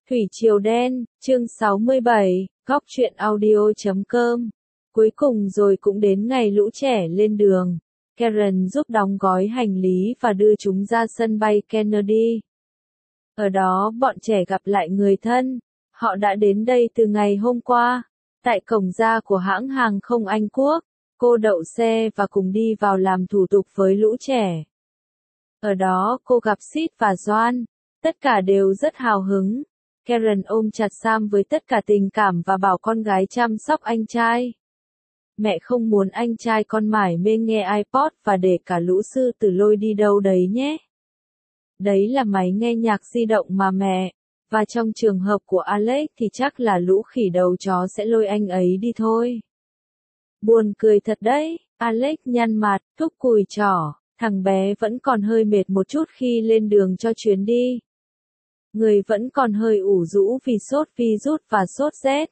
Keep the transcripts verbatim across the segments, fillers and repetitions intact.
Thủy Triều Đen, chương sáu mươi bảy, góc truyện audio chấm com. Cuối cùng rồi cũng đến ngày lũ trẻ lên đường. Karen giúp đóng gói hành lý và đưa chúng ra sân bay Kennedy. Ở đó bọn trẻ gặp lại người thân. Họ đã đến đây từ ngày hôm qua. Tại cổng ra của hãng hàng không Anh Quốc, cô đậu xe và cùng đi vào làm thủ tục với lũ trẻ. Ở đó cô gặp Sid và Joan. Tất cả đều rất hào hứng. Karen ôm chặt Sam với tất cả tình cảm và bảo con gái chăm sóc anh trai. Mẹ không muốn anh trai con mải mê nghe iPod và để cả lũ sư tử lôi đi đâu đấy nhé. Đấy là máy nghe nhạc di động mà mẹ. Và trong trường hợp của Alex thì chắc là lũ khỉ đầu chó sẽ lôi anh ấy đi thôi. Buồn cười thật đấy, Alex nhăn mặt, thúc cùi trỏ, thằng bé vẫn còn hơi mệt một chút khi lên đường cho chuyến đi. Người vẫn còn hơi ủ rũ vì sốt virus và sốt rét.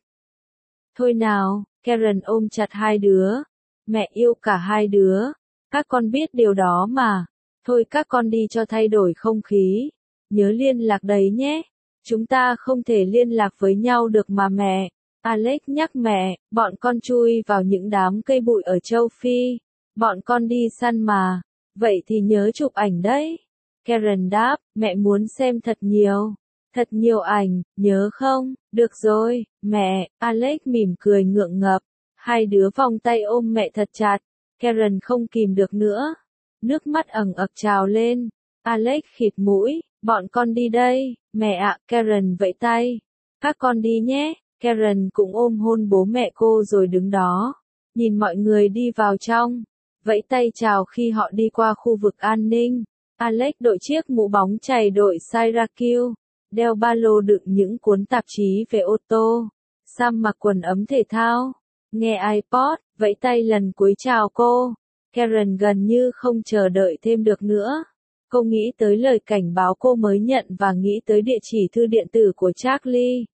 Thôi nào, Karen ôm chặt hai đứa. Mẹ yêu cả hai đứa. Các con biết điều đó mà. Thôi các con đi cho thay đổi không khí. Nhớ liên lạc đấy nhé. Chúng ta không thể liên lạc với nhau được mà mẹ. Alex nhắc mẹ, bọn con chui vào những đám cây bụi ở châu Phi. Bọn con đi săn mà. Vậy thì nhớ chụp ảnh đấy. Karen đáp, mẹ muốn xem thật nhiều. Thật nhiều ảnh, nhớ không? Được rồi, mẹ, Alex mỉm cười ngượng ngập. Hai đứa vòng tay ôm mẹ thật chặt. Karen không kìm được nữa. Nước mắt ẩn ực trào lên. Alex khịt mũi, bọn con đi đây, mẹ ạ, Karen vẫy tay. Các con đi nhé. Karen cũng ôm hôn bố mẹ cô rồi đứng đó. Nhìn mọi người đi vào trong. Vẫy tay chào khi họ đi qua khu vực an ninh. Alex đội chiếc mũ bóng chày đội Syracuse. Đeo ba lô đựng những cuốn tạp chí về ô tô. Sam mặc quần ấm thể thao. Nghe iPod, vẫy tay lần cuối chào cô. Karen gần như không chờ đợi thêm được nữa. Cô nghĩ tới lời cảnh báo cô mới nhận và nghĩ tới địa chỉ thư điện tử của Charlie.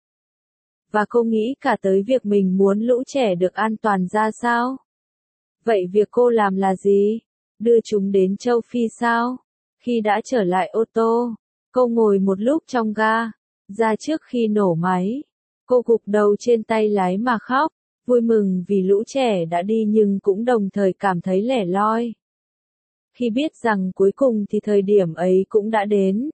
Và cô nghĩ cả tới việc mình muốn lũ trẻ được an toàn ra sao. Vậy việc cô làm là gì? Đưa chúng đến châu Phi sao? Khi đã trở lại ô tô, cô ngồi một lúc trong ga, ra trước khi nổ máy. Cô gục đầu trên tay lái mà khóc, vui mừng vì lũ trẻ đã đi nhưng cũng đồng thời cảm thấy lẻ loi. Khi biết rằng cuối cùng thì thời điểm ấy cũng đã đến.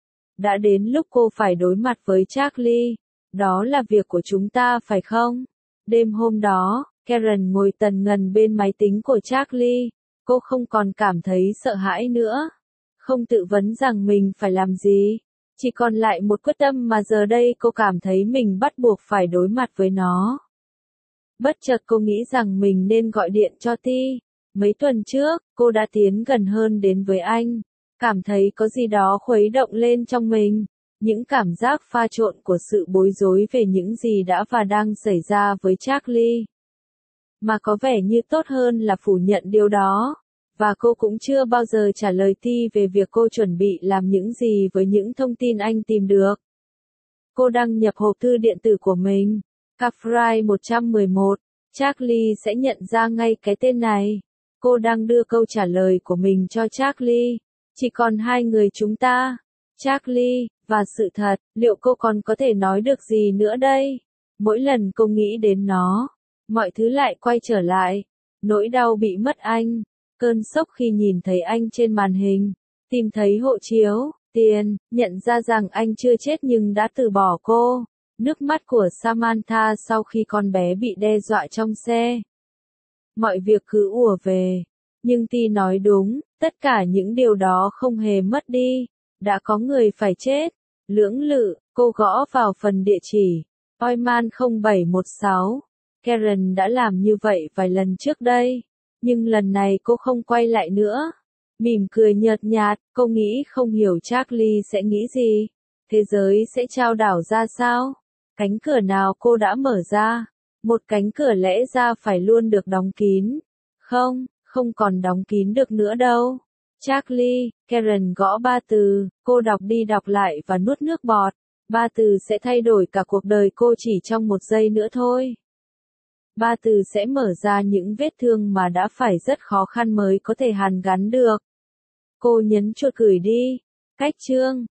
Đã đến lúc cô phải đối mặt với Charlie. Đó là việc của chúng ta phải không? Đêm hôm đó, Karen ngồi tần ngần bên máy tính của Charlie. Cô không còn cảm thấy sợ hãi nữa. Không tự vấn rằng mình phải làm gì. Chỉ còn lại một quyết tâm mà giờ đây cô cảm thấy mình bắt buộc phải đối mặt với nó. Bất chợt cô nghĩ rằng mình nên gọi điện cho Ti. Mấy tuần trước, cô đã tiến gần hơn đến với anh. Cảm thấy có gì đó khuấy động lên trong mình. Những cảm giác pha trộn của sự bối rối về những gì đã và đang xảy ra với Charlie. Mà có vẻ như tốt hơn là phủ nhận điều đó. Và cô cũng chưa bao giờ trả lời Ti về việc cô chuẩn bị làm những gì với những thông tin anh tìm được. Cô đăng nhập hộp thư điện tử của mình. Cafry một trăm mười một. Charlie sẽ nhận ra ngay cái tên này. Cô đang đưa câu trả lời của mình cho Charlie. Chỉ còn hai người chúng ta. Charlie, và sự thật, liệu cô còn có thể nói được gì nữa đây? Mỗi lần cô nghĩ đến nó, mọi thứ lại quay trở lại. Nỗi đau bị mất anh. Cơn sốc khi nhìn thấy anh trên màn hình. Tìm thấy hộ chiếu, tiền, nhận ra rằng anh chưa chết nhưng đã từ bỏ cô. Nước mắt của Samantha sau khi con bé bị đe dọa trong xe. Mọi việc cứ ùa về. Nhưng Ti nói đúng, tất cả những điều đó không hề mất đi. Đã có người phải chết. Lưỡng lự, cô gõ vào phần địa chỉ. Oiman không bảy một sáu. Karen đã làm như vậy vài lần trước đây. Nhưng lần này cô không quay lại nữa. Mỉm cười nhợt nhạt, cô nghĩ không hiểu Charlie sẽ nghĩ gì. Thế giới sẽ chao đảo ra sao? Cánh cửa nào cô đã mở ra? Một cánh cửa lẽ ra phải luôn được đóng kín. Không, không còn đóng kín được nữa đâu. Charlie, Karen gõ ba từ, cô đọc đi đọc lại và nuốt nước bọt. Ba từ sẽ thay đổi cả cuộc đời cô chỉ trong một giây nữa thôi. Ba từ sẽ mở ra những vết thương mà đã phải rất khó khăn mới có thể hàn gắn được. Cô nhấn chuột gửi đi. Cách chương.